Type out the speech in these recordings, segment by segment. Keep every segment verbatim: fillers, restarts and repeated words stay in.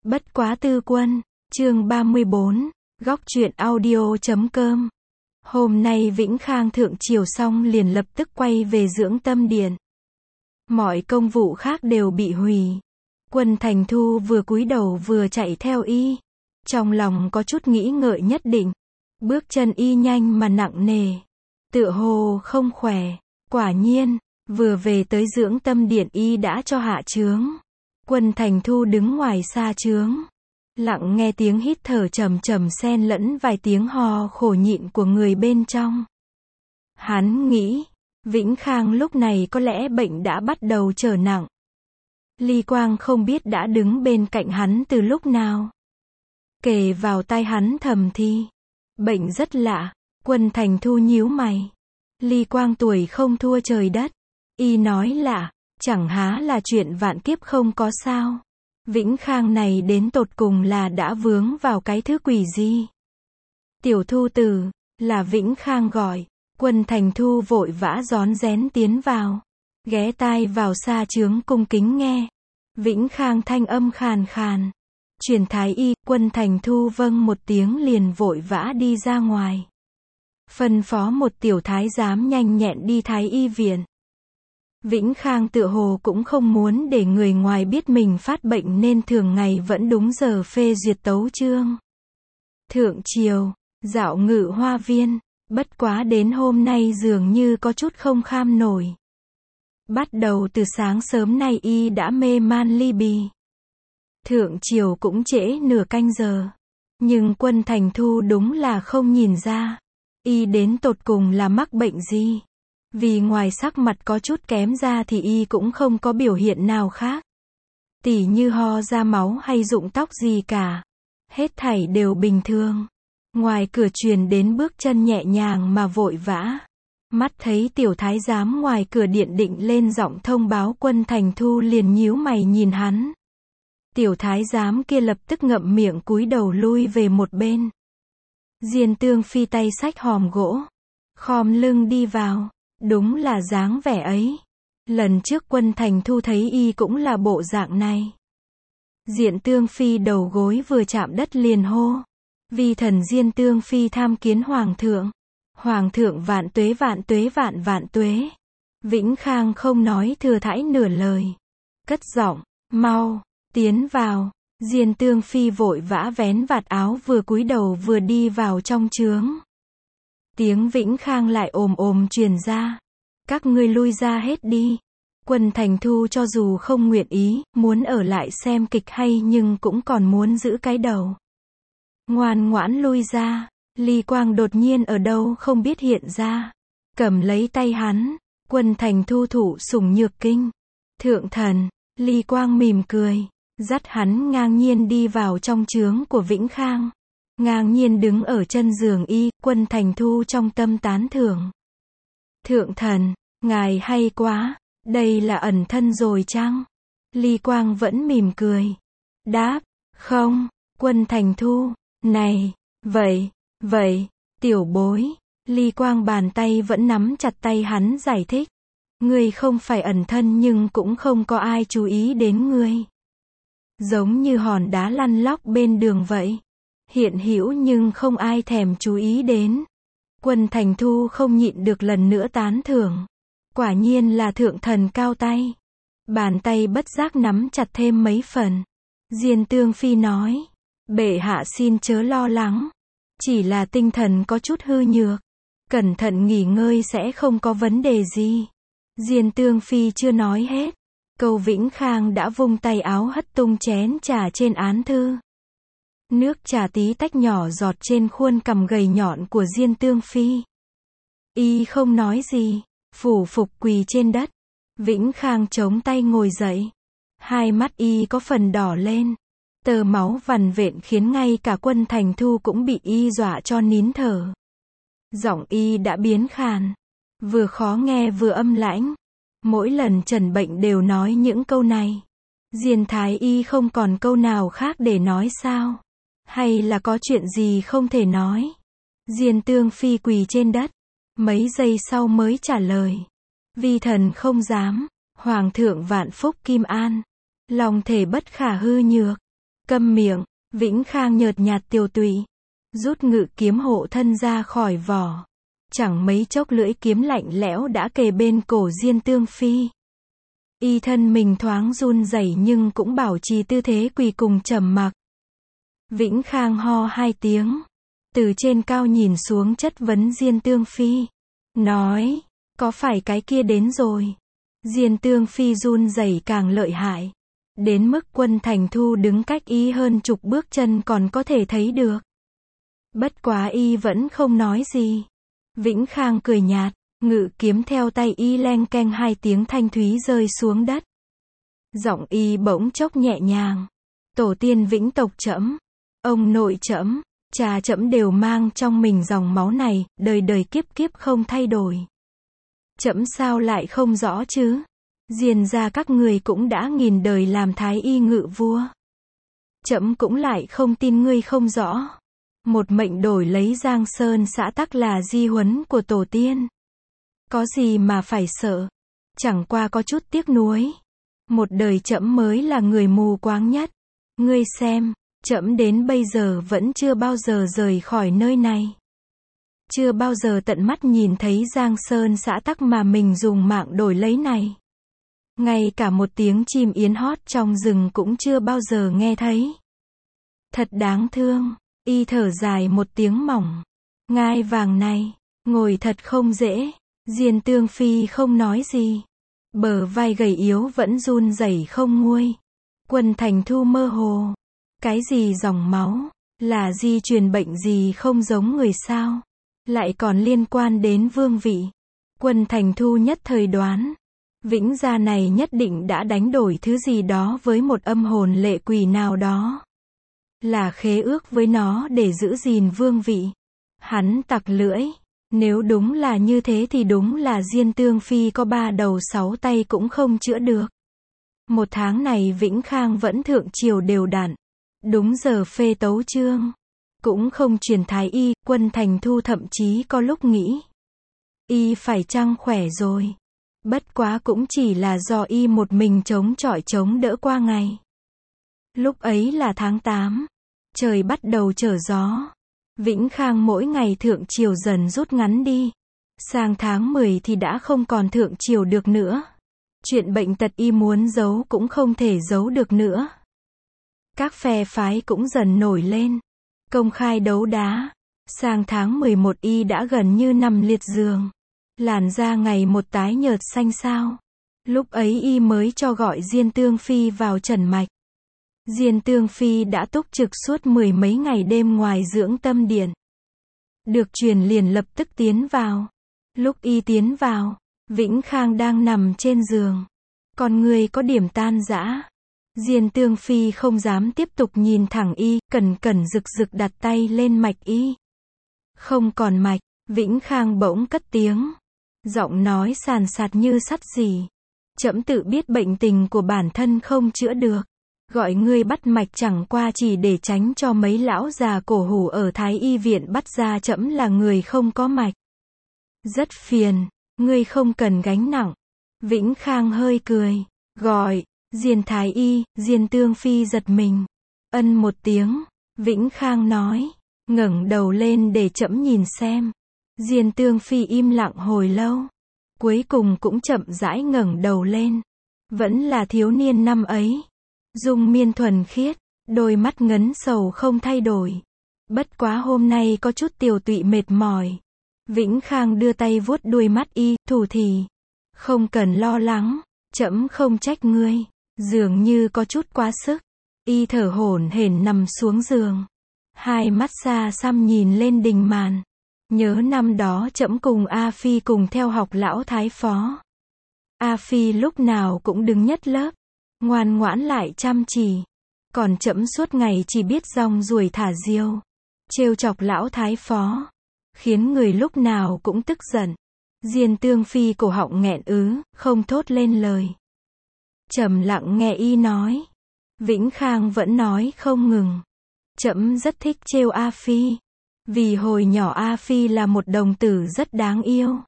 Bất quá tư quân, chương ba mươi bốn, góc truyện audio chấm com. Hôm nay Vĩnh Khang thượng triều xong liền lập tức quay về Dưỡng Tâm Điện. Mọi công vụ khác đều bị hủy. Quân Thành Thu vừa cúi đầu vừa chạy theo y. Trong lòng có chút nghĩ ngợi nhất định. Bước chân y nhanh mà nặng nề. Tựa hồ không khỏe. Quả nhiên, vừa về tới Dưỡng Tâm Điện y đã cho hạ trướng. Quân Thành Thu đứng ngoài xa trướng. Lặng nghe tiếng hít thở trầm trầm xen lẫn vài tiếng hò khổ nhịn của người bên trong. Hắn nghĩ, Vĩnh Khang lúc này có lẽ bệnh đã bắt đầu trở nặng. Ly Quang không biết đã đứng bên cạnh hắn từ lúc nào. Kề vào tai hắn thầm thì. Bệnh rất lạ. Quân Thành Thu nhíu mày. Ly Quang tuổi không thua trời đất. Y nói lạ, chẳng há là chuyện vạn kiếp không có sao. Vĩnh Khang này đến tột cùng là đã vướng vào cái thứ quỷ gì. Tiểu Thu Tử, là Vĩnh Khang gọi. Quân Thành Thu vội vã rón rén tiến vào. Ghé tai vào xa trướng cung kính nghe. Vĩnh Khang thanh âm khàn khàn. Truyền thái y. Quân Thành Thu vâng một tiếng liền vội vã đi ra ngoài. Phân phó một tiểu thái giám nhanh nhẹn đi thái y viện. Vĩnh Khang tựa hồ cũng không muốn để người ngoài biết mình phát bệnh nên thường ngày vẫn đúng giờ phê duyệt tấu chương. Thượng triều, dạo ngự hoa viên, bất quá đến hôm nay dường như có chút không kham nổi. Bắt đầu từ sáng sớm nay y đã mê man ly bì. Thượng triều cũng trễ nửa canh giờ. Nhưng Quân Thành Thu đúng là không nhìn ra. Y đến tột cùng là mắc bệnh gì. Vì ngoài sắc mặt có chút kém ra thì y cũng không có biểu hiện nào khác. Tỉ như ho ra máu hay rụng tóc gì cả. Hết thảy đều bình thường. Ngoài cửa truyền đến bước chân nhẹ nhàng mà vội vã. Mắt thấy tiểu thái giám ngoài cửa điện định lên giọng thông báo Quân Thành Thu liền nhíu mày nhìn hắn. Tiểu thái giám kia lập tức ngậm miệng cúi đầu lui về một bên. Diên Tương Phi tay xách hòm gỗ. Khom lưng đi vào. Đúng là dáng vẻ ấy. Lần trước Quân Thành Thu thấy y cũng là bộ dạng này. Diên Tương Phi đầu gối vừa chạm đất liền hô. Vi thần Diên Tương Phi tham kiến Hoàng thượng. Hoàng thượng vạn tuế vạn tuế vạn vạn tuế. Vĩnh Khang không nói thừa thãi nửa lời. Cất giọng, mau, tiến vào. Diên Tương Phi vội vã vén vạt áo vừa cúi đầu vừa đi vào trong trướng. Tiếng Vĩnh Khang lại ồm ồm truyền ra. Các ngươi lui ra hết đi. Quân Thành Thu cho dù không nguyện ý, muốn ở lại xem kịch hay nhưng cũng còn muốn giữ cái đầu. Ngoan ngoãn lui ra. Ly Quang đột nhiên ở đâu không biết hiện ra. Cầm lấy tay hắn. Quân Thành Thu thụ sủng nhược kinh. Thượng thần. Ly Quang mỉm cười. Dắt hắn ngang nhiên đi vào trong trướng của Vĩnh Khang. Ngang nhiên đứng ở chân giường y. Quân Thành Thu trong tâm tán thưởng. Thượng thần, ngài hay quá. Đây là ẩn thân rồi chăng? Ly Quang vẫn mỉm cười. Đáp, không. Quân Thành Thu, này, vậy, vậy, tiểu bối. Ly Quang bàn tay vẫn nắm chặt tay hắn giải thích. Ngươi không phải ẩn thân nhưng cũng không có ai chú ý đến ngươi. Giống như hòn đá lăn lóc bên đường vậy. Hiện hữu nhưng không ai thèm chú ý đến. Quân Thành Thu không nhịn được lần nữa tán thưởng. Quả nhiên là thượng thần cao tay. Bàn tay bất giác nắm chặt thêm mấy phần. Diên Tương Phi nói. Bệ hạ xin chớ lo lắng. Chỉ là tinh thần có chút hư nhược. Cẩn thận nghỉ ngơi sẽ không có vấn đề gì. Diên Tương Phi chưa nói hết. Câu Vĩnh Khang đã vung tay áo hất tung chén trà trên án thư. Nước trà tí tách nhỏ giọt trên khuôn cằm gầy nhọn của Diên Tương Phi. Y không nói gì, phủ phục quỳ trên đất. Vĩnh Khang chống tay ngồi dậy. Hai mắt y có phần đỏ lên. Tơ máu vằn vện khiến ngay cả Quân Thành Thu cũng bị y dọa cho nín thở. Giọng y đã biến khàn. Vừa khó nghe vừa âm lãnh. Mỗi lần trần bệnh đều nói những câu này. Diên thái y không còn câu nào khác để nói sao? Hay là có chuyện gì không thể nói? Diên Tương Phi quỳ trên đất. Mấy giây sau mới trả lời. Vi thần không dám. Hoàng thượng vạn phúc kim an. Lòng thể bất khả hư nhược. Câm miệng, Vĩnh Khang nhợt nhạt tiều tụy, rút ngự kiếm hộ thân ra khỏi vỏ. Chẳng mấy chốc lưỡi kiếm lạnh lẽo đã kề bên cổ Diên Tương Phi. Y thân mình thoáng run rẩy nhưng cũng bảo trì tư thế quỳ cùng trầm mặc. Vĩnh Khang ho hai tiếng, từ trên cao nhìn xuống chất vấn Diên Tương Phi, nói, có phải cái kia đến rồi? Diên Tương Phi run rẩy càng lợi hại, đến mức Quân Thành Thu đứng cách y hơn chục bước chân còn có thể thấy được. Bất quá y vẫn không nói gì. Vĩnh Khang cười nhạt, ngự kiếm theo tay y leng keng hai tiếng thanh thúy rơi xuống đất. Giọng y bỗng chốc nhẹ nhàng, tổ tiên Vĩnh tộc trẫm, ông nội trẫm, cha trẫm đều mang trong mình dòng máu này, đời đời kiếp kiếp không thay đổi. Trẫm sao lại không rõ chứ? Diên gia các người cũng đã nghìn đời làm thái y ngự vua. Trẫm cũng lại không tin ngươi không rõ. Một mệnh đổi lấy Giang Sơn xã tắc là di huấn của tổ tiên. Có gì mà phải sợ? Chẳng qua có chút tiếc nuối. Một đời trẫm mới là người mù quáng nhất. Ngươi xem, trẫm đến bây giờ vẫn chưa bao giờ rời khỏi nơi này. Chưa bao giờ tận mắt nhìn thấy Giang Sơn xã tắc mà mình dùng mạng đổi lấy này. Ngay cả một tiếng chim yến hót trong rừng cũng chưa bao giờ nghe thấy. Thật đáng thương. Y thở dài một tiếng mỏng. Ngai vàng này, ngồi thật không dễ. Diên Tương Phi không nói gì. Bờ vai gầy yếu vẫn run rẩy không nguôi. Quân Thành Thu mơ hồ. Cái gì dòng máu? Là di truyền bệnh gì không giống người sao? Lại còn liên quan đến vương vị. Quân Thành Thu nhất thời đoán. Vĩnh gia này nhất định đã đánh đổi thứ gì đó với một âm hồn lệ quỷ nào đó. Là khế ước với nó để giữ gìn vương vị. Hắn tặc lưỡi. Nếu đúng là như thế thì đúng là Diên Tương Phi có ba đầu sáu tay cũng không chữa được. Một tháng này Vĩnh Khang vẫn thượng triều đều đặn. Đúng giờ phê tấu chương. Cũng không truyền thái y. Quân Thành Thu thậm chí có lúc nghĩ. Y phải chăng khỏe rồi. Bất quá cũng chỉ là do y một mình chống chọi chống đỡ qua ngày. Lúc ấy là tháng tám. Trời bắt đầu trở gió. Vĩnh Khang mỗi ngày thượng triều dần rút ngắn đi. Sang tháng mười thì đã không còn thượng triều được nữa. Chuyện bệnh tật y muốn giấu cũng không thể giấu được nữa. Các phe phái cũng dần nổi lên. Công khai đấu đá. Sang tháng mười một y đã gần như nằm liệt giường. Làn da ngày một tái nhợt xanh xao. Lúc ấy y mới cho gọi Diên Tương Phi vào trần mạch. Diên Tương Phi đã túc trực suốt mười mấy ngày đêm ngoài dưỡng tâm điện. Được truyền liền lập tức tiến vào. Lúc y tiến vào, Vĩnh Khang đang nằm trên giường. Con người có điểm tan rã. Diên Tương Phi không dám tiếp tục nhìn thẳng y, cẩn cẩn rực rực đặt tay lên mạch y. Không còn mạch, Vĩnh Khang bỗng cất tiếng. Giọng nói sàn sạt như sắt gì. Trẫm tự biết bệnh tình của bản thân không chữa được. Gọi ngươi bắt mạch chẳng qua chỉ để tránh cho mấy lão già cổ hủ ở Thái Y viện bắt ra trẫm là người không có mạch. Rất phiền, ngươi không cần gánh nặng. Vĩnh Khang hơi cười, gọi, Diên Thái Y. Diên Tương Phi giật mình. Ân một tiếng, Vĩnh Khang nói, ngẩng đầu lên để trẫm nhìn xem. Diên Tương Phi im lặng hồi lâu. Cuối cùng cũng chậm rãi ngẩng đầu lên. Vẫn là thiếu niên năm ấy. Dung miên thuần khiết, đôi mắt ngấn sầu không thay đổi. Bất quá hôm nay có chút tiều tụy mệt mỏi. Vĩnh Khang đưa tay vuốt đuôi mắt y, thủ thỉ. Không cần lo lắng, trẫm không trách ngươi. Dường như có chút quá sức. Y thở hổn hển nằm xuống giường. Hai mắt xa xăm nhìn lên đình màn. Nhớ năm đó trẫm cùng A Phi cùng theo học lão thái phó. A Phi lúc nào cũng đứng nhất lớp. Ngoan ngoãn lại chăm chỉ. Còn trẫm suốt ngày chỉ biết rong ruổi thả diều. Trêu chọc lão thái phó. Khiến người lúc nào cũng tức giận. Diên Tương Phi cổ họng nghẹn ứ, không thốt lên lời. Trầm lặng nghe y nói. Vĩnh Khang vẫn nói không ngừng. Trẫm rất thích trêu A Phi. Vì hồi nhỏ A Phi là một đồng tử rất đáng yêu.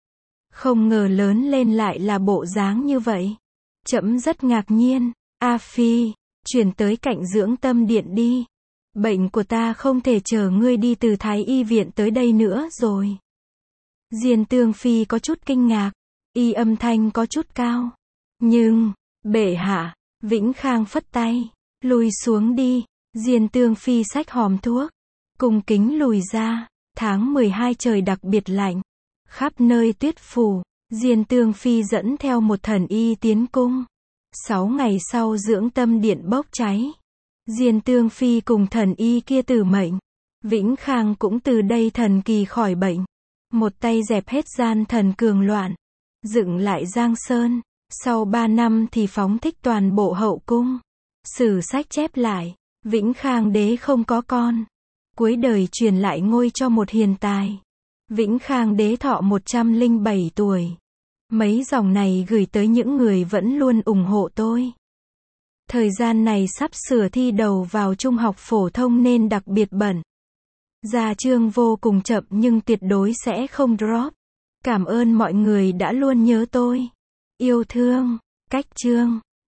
Không ngờ lớn lên lại là bộ dáng như vậy. Trẫm rất ngạc nhiên. A Phi, Chuyển tới cạnh dưỡng tâm điện đi. Bệnh của ta không thể chờ ngươi đi từ Thái y viện tới đây nữa rồi. Diên Tương Phi có chút kinh ngạc. Y âm thanh có chút cao. Nhưng, bệ hạ, Vĩnh Khang phất tay. Lùi xuống đi. Diên Tương Phi xách hòm thuốc. Cung kính lùi ra. Tháng mười hai trời đặc biệt lạnh. Khắp nơi tuyết phủ. Diên Tương Phi dẫn theo một thần y tiến cung. Sáu ngày sau dưỡng tâm điện bốc cháy. Diên Tương Phi cùng thần y kia tử mệnh. Vĩnh Khang cũng từ đây thần kỳ khỏi bệnh. Một tay dẹp hết gian thần cường loạn. Dựng lại Giang Sơn. Sau ba năm thì phóng thích toàn bộ hậu cung. Sử sách chép lại. Vĩnh Khang đế không có con. Cuối đời truyền lại ngôi cho một hiền tài. Vĩnh Khang đế thọ một trăm lẻ bảy tuổi. Mấy dòng này gửi tới những người vẫn luôn ủng hộ tôi. Thời gian này sắp sửa thi đầu vào trung học phổ thông nên đặc biệt bận. Ra chương vô cùng chậm nhưng tuyệt đối sẽ không drop. Cảm ơn mọi người đã luôn nhớ tôi. Yêu thương. Cách chương.